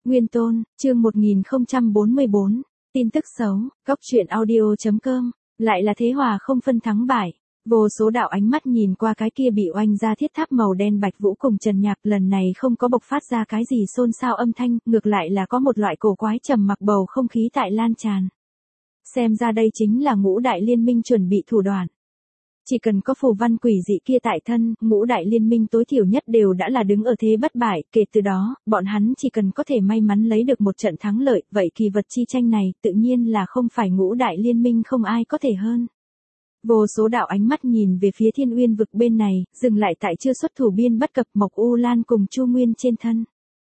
Nguyên Tôn, chương 1044, tin tức xấu, góc truyện audio.com, lại là thế hòa không phân thắng bại. Vô số đạo ánh mắt nhìn qua cái kia bị oanh ra thiết tháp màu đen Bạch Vũ cùng Trần Nhạc, lần này không có bộc phát ra cái gì xôn xao âm thanh, ngược lại là có một loại cổ quái trầm mặc bầu không khí tại lan tràn. Xem ra đây chính là ngũ đại liên minh chuẩn bị thủ đoạn. Chỉ cần có phù văn quỷ dị kia tại thân, ngũ đại liên minh tối thiểu nhất đều đã là đứng ở thế bất bại, kể từ đó, bọn hắn chỉ cần có thể may mắn lấy được một trận thắng lợi, vậy kỳ vật chi tranh này, tự nhiên là không phải ngũ đại liên minh không ai có thể hơn. Vô số đạo ánh mắt nhìn về phía Thiên Uyên vực bên này, dừng lại tại chưa xuất thủ Biên Bất Cập, Mộc U Lan cùng Chu Nguyên trên thân.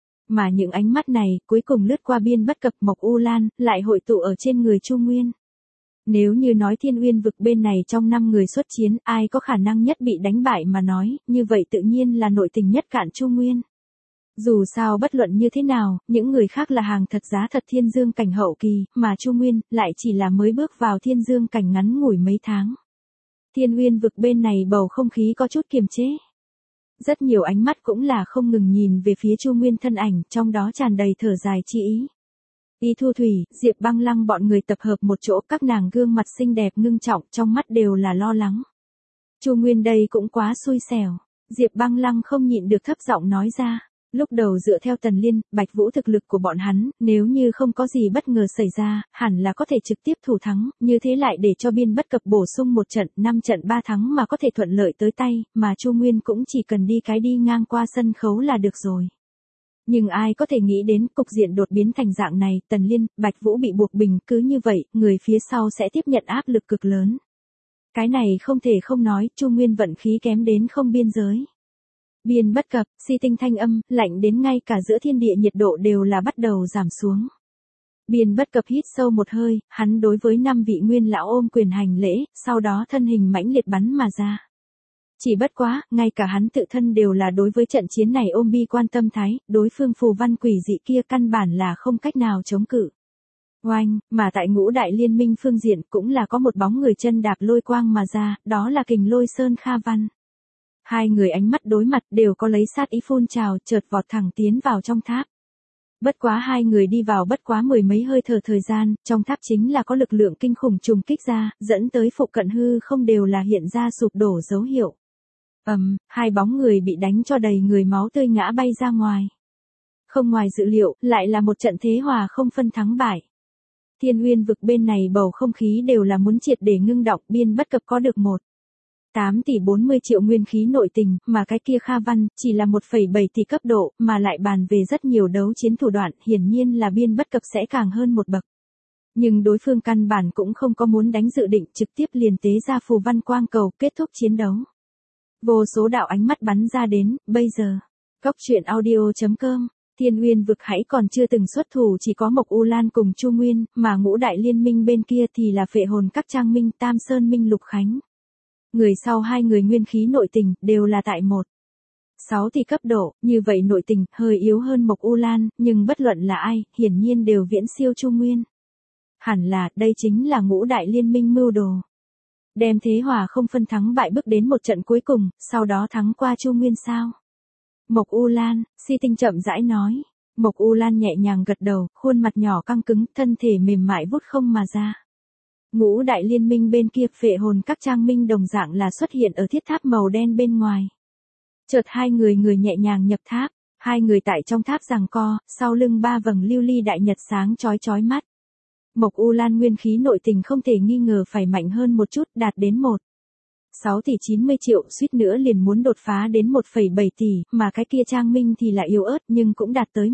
Mà những ánh mắt này, cuối cùng lướt qua Biên Bất Cập, Mộc U Lan, lại hội tụ ở trên người Chu Nguyên. Nếu như nói Thiên Uyên vực bên này trong 5 người xuất chiến, ai có khả năng nhất bị đánh bại mà nói, như vậy tự nhiên là nội tình nhất cạn Chu Nguyên. Dù sao bất luận như thế nào, những người khác là hàng thật giá thật thiên dương cảnh hậu kỳ, mà Chu Nguyên lại chỉ là mới bước vào thiên dương cảnh ngắn ngủi mấy tháng. Thiên Uyên vực bên này bầu không khí có chút kiềm chế. Rất nhiều ánh mắt cũng là không ngừng nhìn về phía Chu Nguyên thân ảnh, trong đó tràn đầy thở dài chi ý. Y Thu Thủy, Diệp Băng Lăng bọn người tập hợp một chỗ, các nàng gương mặt xinh đẹp ngưng trọng, trong mắt đều là lo lắng. Chu Nguyên đây cũng quá xui xẻo. Diệp Băng Lăng không nhịn được thấp giọng nói ra. Lúc đầu dựa theo Tần Liên, Bạch Vũ thực lực của bọn hắn, nếu như không có gì bất ngờ xảy ra, hẳn là có thể trực tiếp thủ thắng, như thế lại để cho Biên Bất Cập bổ sung một trận, 5 trận 3 thắng mà có thể thuận lợi tới tay, mà Chu Nguyên cũng chỉ cần đi cái đi ngang qua sân khấu là được rồi. Nhưng ai có thể nghĩ đến cục diện đột biến thành dạng này, Tần Liên, Bạch Vũ bị buộc bình, cứ như vậy, người phía sau sẽ tiếp nhận áp lực cực lớn. Cái này không thể không nói, Chu Nguyên vận khí kém đến không biên giới. Biên Bất Cập, si tinh thanh âm, lạnh đến ngay cả giữa thiên địa nhiệt độ đều là bắt đầu giảm xuống. Biên Bất Cập hít sâu một hơi, hắn đối với 5 vị nguyên lão ôm quyền hành lễ, sau đó thân hình mãnh liệt bắn mà ra. Chỉ bất quá, ngay cả hắn tự thân đều là đối với trận chiến này ôm bi quan tâm thái, đối phương phù văn quỷ dị kia căn bản là không cách nào chống cự. Oanh, mà tại ngũ đại liên minh phương diện cũng là có một bóng người chân đạp lôi quang mà ra, đó là Kình Lôi Sơn Kha Văn. Hai người ánh mắt đối mặt đều có lấy sát ý phun trào, chợt vọt thẳng tiến vào trong tháp. Bất quá hai người đi vào bất quá mười mấy hơi thở thời gian, trong tháp chính là có lực lượng kinh khủng trùng kích ra, dẫn tới phụ cận hư không đều là hiện ra sụp đổ dấu hiệu. Hai bóng người bị đánh cho đầy người máu tươi ngã bay ra ngoài. Không ngoài dự liệu, lại là một trận thế hòa không phân thắng bại. Thiên Uyên vực bên này bầu không khí đều là muốn triệt để ngưng động, Biên Bất Cập có được 8 tỷ 40 triệu nguyên khí nội tình, mà cái kia Kha Văn, chỉ là 1,7 tỷ cấp độ, mà lại bàn về rất nhiều đấu chiến thủ đoạn, hiển nhiên là Biên Bất Cập sẽ càng hơn một bậc. Nhưng đối phương căn bản cũng không có muốn đánh dự định, trực tiếp liền tế ra phù văn quang cầu, kết thúc chiến đấu. Vô số đạo ánh mắt bắn ra đến, bây giờ. Góc truyện audio.com, Thiên Uyên vực hãy còn chưa từng xuất thủ, chỉ có Mộc U Lan cùng Chu Nguyên, mà ngũ đại liên minh bên kia thì là Phệ Hồn Các Trang Minh, Tam Sơn Minh Lục Khánh. Người sau hai người nguyên khí nội tình, đều là tại 6 tỷ cấp độ, như vậy nội tình, hơi yếu hơn Mộc U Lan, nhưng bất luận là ai, hiển nhiên đều viễn siêu Chu Nguyên. Hẳn là, đây chính là ngũ đại liên minh mưu đồ. Đem thế hòa không phân thắng bại bước đến một trận cuối cùng, sau đó thắng qua Chu Nguyên sao? Mộc U Lan, si tinh chậm rãi nói. Mộc U Lan nhẹ nhàng gật đầu, khuôn mặt nhỏ căng cứng, thân thể mềm mại vút không mà ra. Ngũ đại liên minh bên kia, Phệ Hồn Các Trang Minh đồng dạng là xuất hiện ở thiết tháp màu đen bên ngoài. Chợt hai người nhẹ nhàng nhập tháp, hai người tại trong tháp giằng co, sau lưng 3 vầng lưu ly đại nhật sáng chói chói mắt. Mộc U Lan nguyên khí nội tình không thể nghi ngờ phải mạnh hơn một chút, đạt đến 6 tỷ 90 triệu, suýt nữa liền muốn đột phá đến 1,7 tỷ, mà cái kia Trang Minh thì là yếu ớt nhưng cũng đạt tới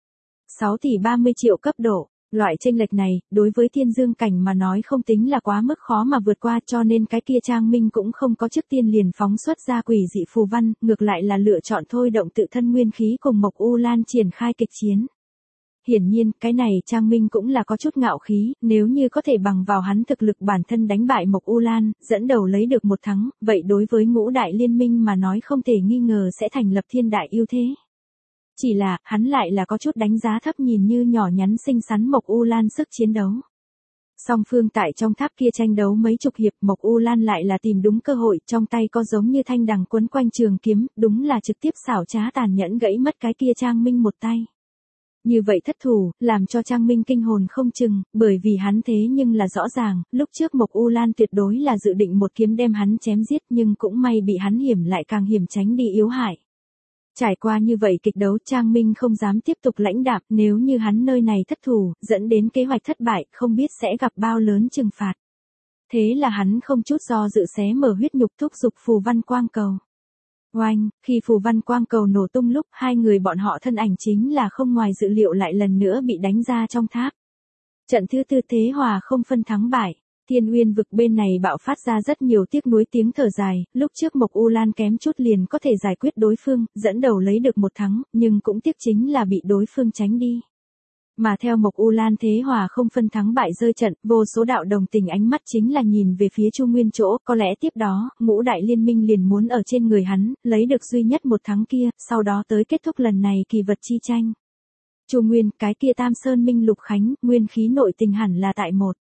6 tỷ 30 triệu cấp độ. Loại chênh lệch này, đối với thiên dương cảnh mà nói không tính là quá mức khó mà vượt qua, cho nên cái kia Trang Minh cũng không có trước tiên liền phóng xuất ra quỷ dị phù văn, ngược lại là lựa chọn thôi động tự thân nguyên khí cùng Mộc U Lan triển khai kịch chiến. Hiển nhiên, cái này Trang Minh cũng là có chút ngạo khí, nếu như có thể bằng vào hắn thực lực bản thân đánh bại Mộc U Lan, dẫn đầu lấy được một thắng, vậy đối với ngũ đại liên minh mà nói không thể nghi ngờ sẽ thành lập thiên đại ưu thế. Chỉ là, hắn lại là có chút đánh giá thấp nhìn như nhỏ nhắn xinh xắn Mộc U Lan sức chiến đấu. Song phương tại trong tháp kia tranh đấu mấy chục hiệp, Mộc U Lan lại là tìm đúng cơ hội, trong tay có giống như thanh đằng quấn quanh trường kiếm, đúng là trực tiếp xảo trá tàn nhẫn gãy mất cái kia Trang Minh một tay. Như vậy thất thủ, làm cho Trang Minh kinh hồn không chừng, bởi vì hắn thế nhưng là rõ ràng, lúc trước Mộc U Lan tuyệt đối là dự định một kiếm đem hắn chém giết nhưng cũng may bị hắn hiểm lại càng hiểm tránh đi yếu hại. Trải qua như vậy kịch đấu Trang Minh không dám tiếp tục lãnh đạm, nếu như hắn nơi này thất thủ, dẫn đến kế hoạch thất bại, không biết sẽ gặp bao lớn trừng phạt. Thế là hắn không chút do dự xé mở huyết nhục thúc giục phù văn quang cầu. Oanh, khi phù văn quang cầu nổ tung lúc hai người bọn họ thân ảnh chính là không ngoài dự liệu lại lần nữa bị đánh ra trong tháp. Trận thứ tư thế hòa không phân thắng bại. Thiên Uyên vực bên này bạo phát ra rất nhiều tiếc nuối tiếng thở dài, lúc trước Mộc U Lan kém chút liền có thể giải quyết đối phương, dẫn đầu lấy được một thắng, nhưng cũng tiếc chính là bị đối phương tránh đi. Mà theo Mộc U Lan thế hòa không phân thắng bại rơi trận, vô số đạo đồng tình ánh mắt chính là nhìn về phía Chu Nguyên chỗ, có lẽ tiếp đó, ngũ đại liên minh liền muốn ở trên người hắn, lấy được duy nhất một thắng kia, sau đó tới kết thúc lần này kỳ vật chi tranh. Chu Nguyên, cái kia Tam Sơn Minh Lục Khánh, nguyên khí nội tình hẳn là tại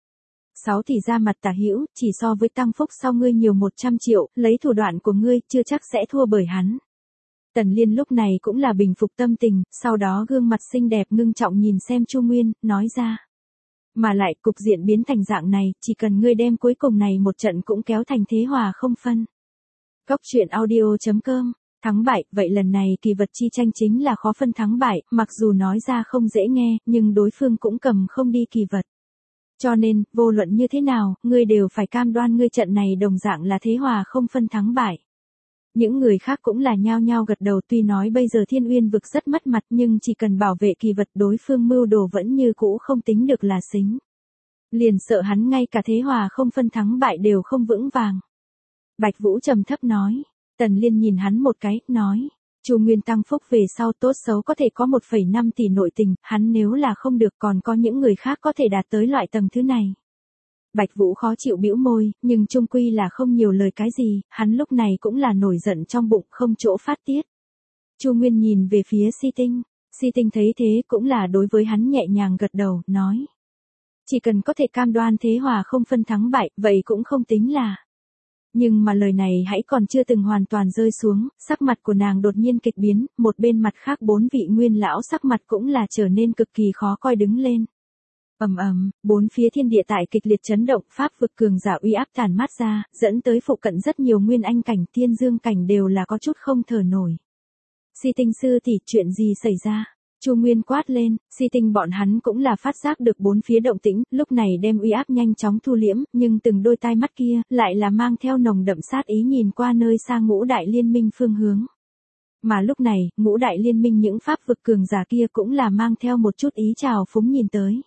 1.6 thì ra mặt tả hữu, chỉ so với tăng phúc sau ngươi nhiều 100 triệu, lấy thủ đoạn của ngươi, chưa chắc sẽ thua bởi hắn. Tần Liên lúc này cũng là bình phục tâm tình, sau đó gương mặt xinh đẹp ngưng trọng nhìn xem Chu Nguyên, nói ra. Mà lại, cục diện biến thành dạng này, chỉ cần ngươi đem cuối cùng này một trận cũng kéo thành thế hòa không phân. Góc truyện audio.com, thắng bại, vậy lần này kỳ vật chi tranh chính là khó phân thắng bại, mặc dù nói ra không dễ nghe, nhưng đối phương cũng cầm không đi kỳ vật. Cho nên, vô luận như thế nào, ngươi đều phải cam đoan ngươi trận này đồng dạng là thế hòa không phân thắng bại. Những người khác cũng là nhao nhao gật đầu, tuy nói bây giờ Thiên Uyên vực rất mất mặt nhưng chỉ cần bảo vệ kỳ vật đối phương mưu đồ vẫn như cũ không tính được là xính. Liền sợ hắn ngay cả thế hòa không phân thắng bại đều không vững vàng. Bạch Vũ trầm thấp nói. Tần Liên nhìn hắn một cái, nói. Chu Nguyên tăng phúc về sau tốt xấu có thể có 1,5 tỷ nội tình, hắn nếu là không được còn có những người khác có thể đạt tới loại tầng thứ này. Bạch Vũ khó chịu bĩu môi, nhưng chung quy là không nhiều lời cái gì, hắn lúc này cũng là nổi giận trong bụng không chỗ phát tiết. Chu Nguyên nhìn về phía Si Tinh, Si Tinh thấy thế cũng là đối với hắn nhẹ nhàng gật đầu, nói. Chỉ cần có thể cam đoan thế hòa không phân thắng bại, vậy cũng không tính là. Nhưng mà lời này hãy còn chưa từng hoàn toàn rơi xuống, sắc mặt của nàng đột nhiên kịch biến, một bên mặt khác 4 vị nguyên lão sắc mặt cũng là trở nên cực kỳ khó coi đứng lên. Ầm ầm, bốn phía thiên địa tại kịch liệt chấn động, pháp vực cường giả uy áp tàn mát ra, dẫn tới phụ cận rất nhiều nguyên anh cảnh, thiên dương cảnh đều là có chút không thở nổi. Si Tinh sư tỷ, chuyện gì xảy ra? Chu Nguyên quát lên, Si Tinh bọn hắn cũng là phát giác được bốn phía động tĩnh, lúc này đem uy áp nhanh chóng thu liễm, nhưng từng đôi tai mắt kia lại là mang theo nồng đậm sát ý nhìn qua nơi xa ngũ đại liên minh phương hướng. Mà lúc này, ngũ đại liên minh những pháp vực cường giả kia cũng là mang theo một chút ý trào phúng nhìn tới.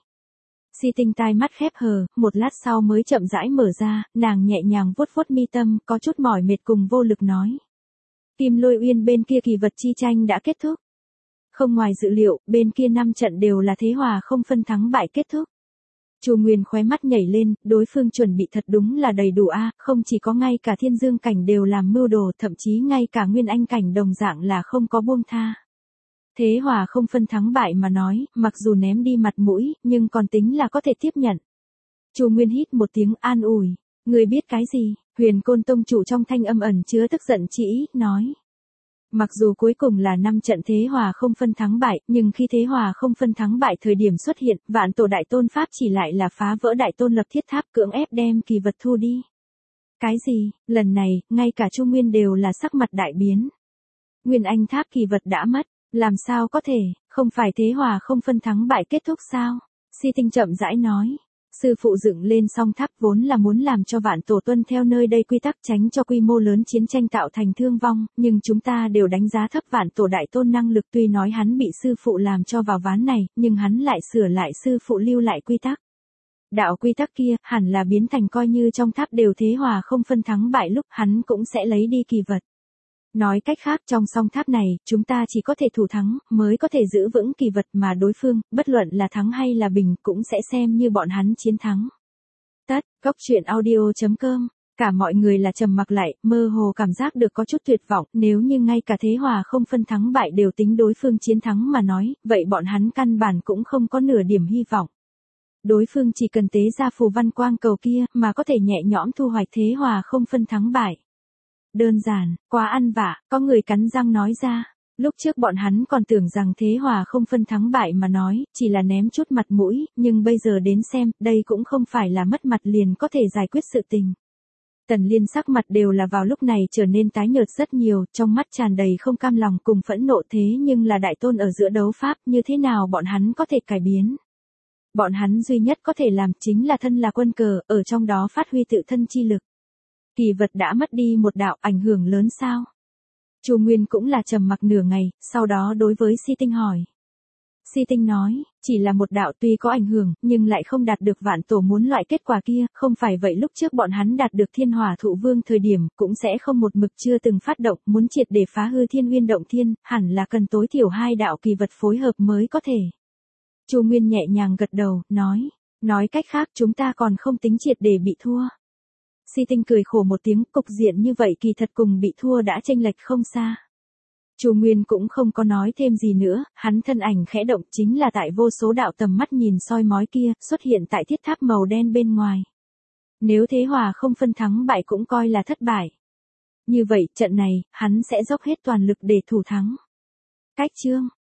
Si Tinh tai mắt khép hờ, một lát sau mới chậm rãi mở ra, nàng nhẹ nhàng vuốt vuốt mi tâm, có chút mỏi mệt cùng vô lực nói. Kim Lôi Uyên bên kia kỳ vật chi tranh đã kết thúc. Không ngoài dự liệu, bên kia 5 trận đều là thế hòa không phân thắng bại kết thúc. Chu Nguyên khóe mắt nhảy lên, đối phương chuẩn bị thật đúng là đầy đủ a, không chỉ có ngay cả thiên dương cảnh đều làm mưu đồ, thậm chí ngay cả nguyên anh cảnh đồng dạng là không có buông tha. Thế hòa không phân thắng bại mà nói, mặc dù ném đi mặt mũi, nhưng còn tính là có thể tiếp nhận. Chu Nguyên hít một tiếng an ủi, người biết cái gì? Huyền Côn tông chủ trong thanh âm ẩn chứa tức giận chỉ, nói. Mặc dù cuối cùng là 5 trận thế hòa không phân thắng bại, nhưng khi thế hòa không phân thắng bại thời điểm xuất hiện, vạn tổ đại tôn pháp chỉ lại là phá vỡ đại tôn lập thiết tháp cưỡng ép đem kỳ vật thu đi. Cái gì? Lần này, ngay cả Chu Nguyên đều là sắc mặt đại biến. Nguyên Anh tháp kỳ vật đã mất, làm sao có thể, không phải thế hòa không phân thắng bại kết thúc sao? Si Tinh chậm rãi nói. Sư phụ dựng lên song tháp vốn là muốn làm cho vạn tổ tuân theo nơi đây quy tắc tránh cho quy mô lớn chiến tranh tạo thành thương vong, nhưng chúng ta đều đánh giá thấp vạn tổ đại tôn năng lực, tuy nói hắn bị sư phụ làm cho vào ván này, nhưng hắn lại sửa lại sư phụ lưu lại quy tắc. Đạo quy tắc kia hẳn là biến thành coi như trong tháp đều thế hòa không phân thắng bại lúc hắn cũng sẽ lấy đi kỳ vật. Nói cách khác trong song tháp này, chúng ta chỉ có thể thủ thắng, mới có thể giữ vững kỳ vật mà đối phương, bất luận là thắng hay là bình, cũng sẽ xem như bọn hắn chiến thắng. Tất, góc truyện audio.com, cả mọi người là trầm mặc lại, mơ hồ cảm giác được có chút tuyệt vọng, nếu như ngay cả thế hòa không phân thắng bại đều tính đối phương chiến thắng mà nói, vậy bọn hắn căn bản cũng không có nửa điểm hy vọng. Đối phương chỉ cần tế ra phù văn quang cầu kia, mà có thể nhẹ nhõm thu hoạch thế hòa không phân thắng bại. Đơn giản, quá ăn vạ, có người cắn răng nói ra. Lúc trước bọn hắn còn tưởng rằng thế hòa không phân thắng bại mà nói, chỉ là ném chút mặt mũi, nhưng bây giờ đến xem, đây cũng không phải là mất mặt liền có thể giải quyết sự tình. Tần Liên sắc mặt đều là vào lúc này trở nên tái nhợt rất nhiều, trong mắt tràn đầy không cam lòng cùng phẫn nộ thế nhưng là đại tôn ở giữa đấu pháp, như thế nào bọn hắn có thể cải biến. Bọn hắn duy nhất có thể làm chính là thân là quân cờ, ở trong đó phát huy tự thân chi lực. Kỳ vật đã mất đi một đạo ảnh hưởng lớn sao? Chu Nguyên cũng là trầm mặc nửa ngày, sau đó đối với Si Tinh hỏi. Si Tinh nói, chỉ là một đạo tuy có ảnh hưởng, nhưng lại không đạt được vạn tổ muốn loại kết quả kia, không phải vậy lúc trước bọn hắn đạt được thiên hỏa thụ vương thời điểm, cũng sẽ không một mực chưa từng phát động, muốn triệt để phá hư thiên uyên động thiên, hẳn là cần tối thiểu 2 đạo kỳ vật phối hợp mới có thể. Chu Nguyên nhẹ nhàng gật đầu, nói cách khác chúng ta còn không tính triệt để bị thua. Si Tinh cười khổ một tiếng, cục diện như vậy kỳ thật cùng bị thua đã chênh lệch không xa. Chu Nguyên cũng không có nói thêm gì nữa, hắn thân ảnh khẽ động chính là tại vô số đạo tầm mắt nhìn soi mói kia, xuất hiện tại thiết tháp màu đen bên ngoài. Nếu thế hòa không phân thắng bại cũng coi là thất bại. Như vậy, trận này, hắn sẽ dốc hết toàn lực để thủ thắng. Cách chương